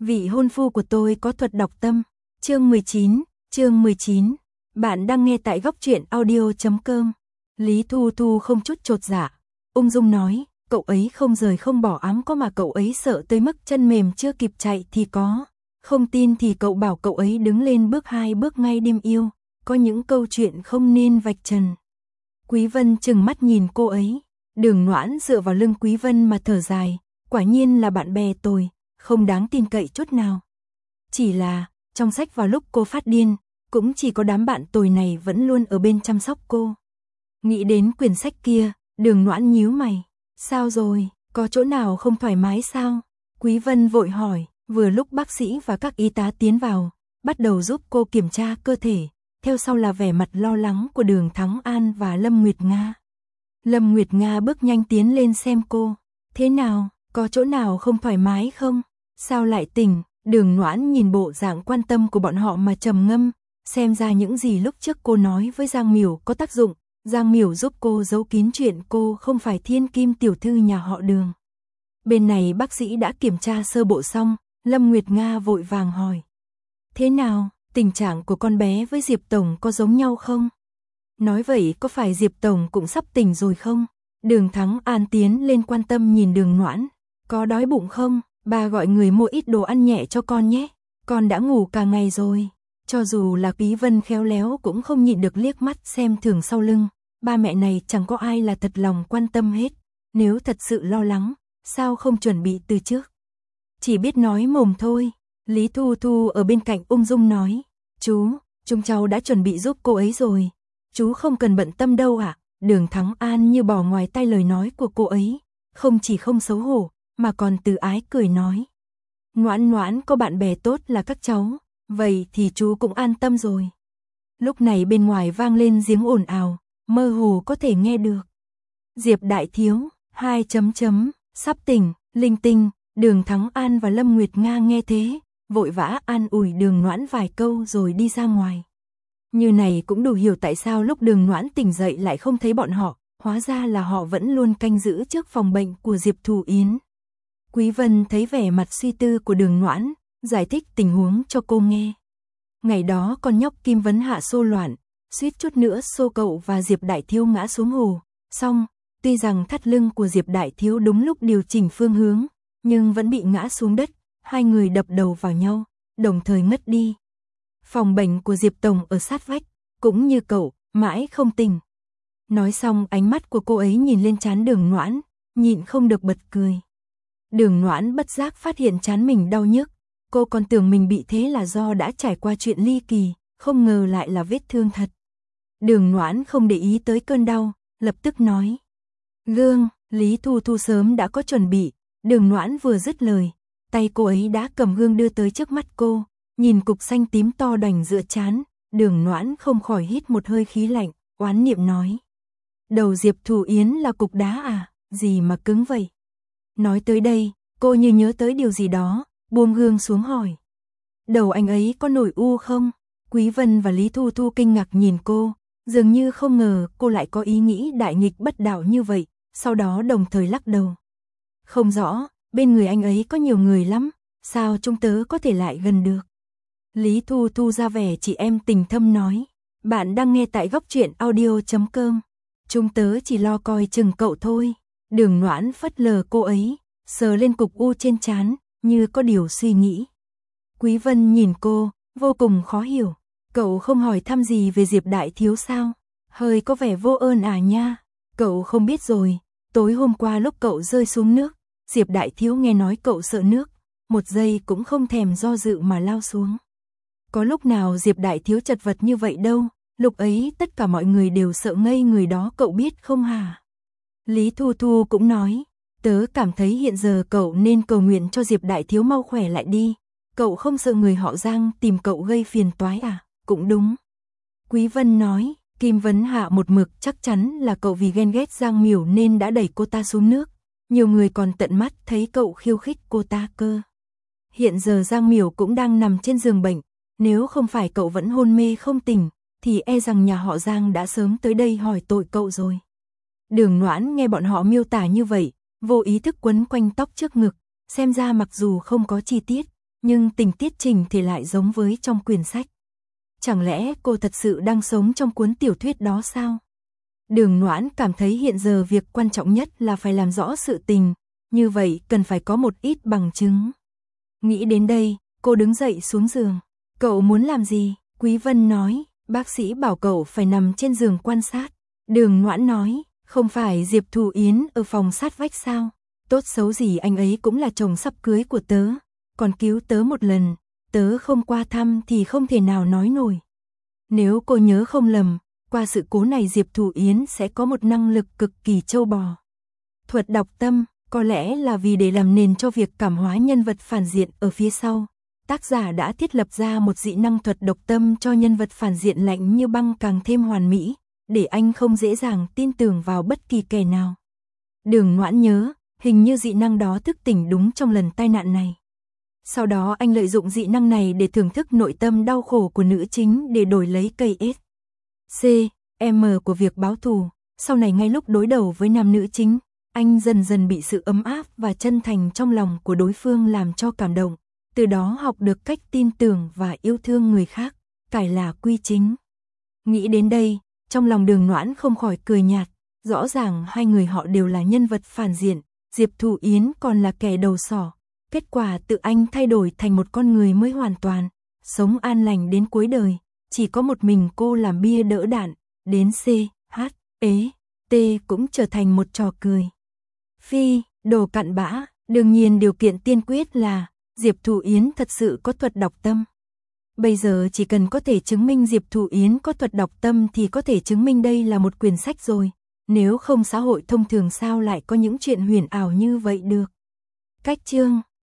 Vị hôn phu của tôi có thuật đọc tâm. Chương 19. Bạn đang nghe tại góc truyện audio.com. Lý Thu Thu không chút chột dạ, ung dung nói, cậu ấy không rời không bỏ ám có mà cậu ấy sợ tới mức chân mềm chưa kịp chạy thì có. Không tin thì cậu bảo cậu ấy đứng lên bước 2 bước ngay đêm yêu, có những câu chuyện không nên vạch trần. Quý Vân chừng mắt nhìn cô ấy, Đường Noãn dựa vào lưng Quý Vân mà thở dài, quả nhiên là bạn bè tồi, không đáng tin cậy chút nào. Chỉ là, trong sách vào lúc cô phát điên, cũng chỉ có đám bạn tồi này vẫn luôn ở bên chăm sóc cô. Nghĩ đến quyển sách kia, Đường Noãn nhíu mày, sao rồi, có chỗ nào không thoải mái sao? Quý Vân vội hỏi, vừa lúc bác sĩ và các y tá tiến vào, bắt đầu giúp cô kiểm tra cơ thể, theo sau là vẻ mặt lo lắng của Đường Thắng An và Lâm Nguyệt Nga. Lâm Nguyệt Nga bước nhanh tiến lên xem cô, thế nào, có chỗ nào không thoải mái không? Sao lại tỉnh? Đường Noãn nhìn bộ dạng quan tâm của bọn họ mà trầm ngâm, xem ra những gì lúc trước cô nói với Giang Miểu có tác dụng, Giang Miểu giúp cô giấu kín chuyện cô không phải thiên kim tiểu thư nhà họ Đường. Bên này bác sĩ đã kiểm tra sơ bộ xong, Lâm Nguyệt Nga vội vàng hỏi. Thế nào, tình trạng của con bé với Diệp Tổng có giống nhau không? Nói vậy có phải Diệp Tổng cũng sắp tỉnh rồi không? Đường Thắng An tiến lên quan tâm nhìn Đường Noãn, có đói bụng không? Bà gọi người mua ít đồ ăn nhẹ cho con nhé, con đã ngủ cả ngày rồi. Cho dù là Quý Vân khéo léo cũng không nhịn được liếc mắt xem thường sau lưng, ba mẹ này chẳng có ai là thật lòng quan tâm hết, nếu thật sự lo lắng, sao không chuẩn bị từ trước. Chỉ biết nói mồm thôi. Lý Thu Thu ở bên cạnh ung dung nói, chúng cháu đã chuẩn bị giúp cô ấy rồi, chú không cần bận tâm đâu ạ. Đường Thắng An như bỏ ngoài tai lời nói của cô ấy, không chỉ không xấu hổ, mà còn từ ái cười nói. Noãn Noãn có bạn bè tốt là các cháu, vậy thì chú cũng an tâm rồi. Lúc này bên ngoài vang lên giếng ồn ào, mơ hồ có thể nghe được. Diệp đại thiếu, sắp tỉnh, linh tinh. Đường Thắng An và Lâm Nguyệt Nga nghe thế, vội vã an ủi Đường Noãn vài câu rồi đi ra ngoài. Như này cũng đủ hiểu tại sao lúc Đường Noãn tỉnh dậy lại không thấy bọn họ, hóa ra là họ vẫn luôn canh giữ trước phòng bệnh của Diệp Thù Yến. Quý Vân thấy vẻ mặt suy tư của Đường Noãn, giải thích tình huống cho cô nghe. Ngày đó con nhóc Kim Vấn Hạ xô loạn, suýt chút nữa xô cậu và Diệp Đại Thiếu ngã xuống hồ. Xong, tuy rằng thắt lưng của Diệp Đại Thiếu đúng lúc điều chỉnh phương hướng, nhưng vẫn bị ngã xuống đất, hai người đập đầu vào nhau, đồng thời ngất đi. Phòng bệnh của Diệp Tổng ở sát vách, cũng như cậu, mãi không tỉnh. Nói xong ánh mắt của cô ấy nhìn lên trán Đường Noãn, nhịn không được bật cười. Đường Noãn bất giác phát hiện trán mình đau nhức, cô còn tưởng mình bị thế là do đã trải qua chuyện ly kỳ, không ngờ lại là vết thương thật. Đường Noãn không để ý tới cơn đau, lập tức nói. Gương, Lý Thu Thu sớm đã có chuẩn bị. Đường Noãn vừa dứt lời, tay cô ấy đã cầm gương đưa tới trước mắt cô, nhìn cục xanh tím to đành giữa trán, Đường Noãn không khỏi hít một hơi khí lạnh, oán niệm nói. Đầu Diệp Thù Yến là cục đá à, gì mà cứng vậy? Nói tới đây, cô như nhớ tới điều gì đó, buông gương xuống hỏi. Đầu anh ấy có nổi u không? Quý Vân và Lý Thu Thu kinh ngạc nhìn cô, dường như không ngờ cô lại có ý nghĩ đại nghịch bất đạo như vậy, sau đó đồng thời lắc đầu. Không rõ, bên người anh ấy có nhiều người lắm, sao chúng tớ có thể lại gần được? Lý Thu Thu ra vẻ chị em tình thâm nói, bạn đang nghe tại góc truyện audio.com. Chúng tớ chỉ lo coi chừng cậu thôi. Đường Noãn phất lờ cô ấy, sờ lên cục u trên trán, như có điều suy nghĩ. Quý Vân nhìn cô, vô cùng khó hiểu. Cậu không hỏi thăm gì về Diệp Đại Thiếu sao? Hơi có vẻ vô ơn à nha. Cậu không biết rồi, tối hôm qua lúc cậu rơi xuống nước, Diệp Đại Thiếu nghe nói cậu sợ nước, một giây cũng không thèm do dự mà lao xuống. Có lúc nào Diệp Đại Thiếu chật vật như vậy đâu, lúc ấy tất cả mọi người đều sợ ngây người đó cậu biết không hả? Lý Thu Thu cũng nói, tớ cảm thấy hiện giờ cậu nên cầu nguyện cho Diệp Đại Thiếu mau khỏe lại đi, cậu không sợ người họ Giang tìm cậu gây phiền toái à? Cũng đúng. Quý Vân nói, Kim Vấn Hạ một mực chắc chắn là cậu vì ghen ghét Giang Miểu nên đã đẩy cô ta xuống nước, nhiều người còn tận mắt thấy cậu khiêu khích cô ta cơ. Hiện giờ Giang Miểu cũng đang nằm trên giường bệnh, nếu không phải cậu vẫn hôn mê không tỉnh, thì e rằng nhà họ Giang đã sớm tới đây hỏi tội cậu rồi. Đường Noãn nghe bọn họ miêu tả như vậy, vô ý thức quấn quanh tóc trước ngực, xem ra mặc dù không có chi tiết, nhưng tình tiết trình thể lại giống với trong quyển sách. Chẳng lẽ cô thật sự đang sống trong cuốn tiểu thuyết đó sao? Đường Noãn cảm thấy hiện giờ việc quan trọng nhất là phải làm rõ sự tình, như vậy cần phải có một ít bằng chứng. Nghĩ đến đây, cô đứng dậy xuống giường. Cậu muốn làm gì? Quý Vân nói, bác sĩ bảo cậu phải nằm trên giường quan sát. Đường Noãn nói, không phải Diệp Thù Yến ở phòng sát vách sao? Tốt xấu gì anh ấy cũng là chồng sắp cưới của tớ, còn cứu tớ một lần, tớ không qua thăm thì không thể nào nói nổi. Nếu cô nhớ không lầm, qua sự cố này Diệp Thù Yến sẽ có một năng lực cực kỳ trâu bò. Thuật đọc tâm, có lẽ là vì để làm nền cho việc cảm hóa nhân vật phản diện ở phía sau. Tác giả đã thiết lập ra một dị năng thuật độc tâm cho nhân vật phản diện lạnh như băng càng thêm hoàn mỹ, để anh không dễ dàng tin tưởng vào bất kỳ kẻ nào. Đường Noãn nhớ, hình như dị năng đó thức tỉnh đúng trong lần tai nạn này. Sau đó anh lợi dụng dị năng này để thưởng thức nội tâm đau khổ của nữ chính để đổi lấy cây M của việc báo thù. Sau này ngay lúc đối đầu với nam nữ chính, anh dần dần bị sự ấm áp và chân thành trong lòng của đối phương làm cho cảm động, từ đó học được cách tin tưởng và yêu thương người khác, cải là quy chính. Nghĩ đến đây, trong lòng Đường Noãn không khỏi cười nhạt, rõ ràng hai người họ đều là nhân vật phản diện, Diệp Thù Yến còn là kẻ đầu sỏ. Kết quả tự anh thay đổi thành một con người mới hoàn toàn, sống an lành đến cuối đời, chỉ có một mình cô làm bia đỡ đạn, đến T cũng trở thành một trò cười. Phi, đồ cặn bã, đương nhiên điều kiện tiên quyết là Diệp Thù Yến thật sự có thuật đọc tâm. Bây giờ chỉ cần có thể chứng minh Diệp Thù Yến có thuật đọc tâm thì có thể chứng minh đây là một quyển sách rồi, nếu không xã hội thông thường sao lại có những chuyện huyền ảo như vậy được. Cách chương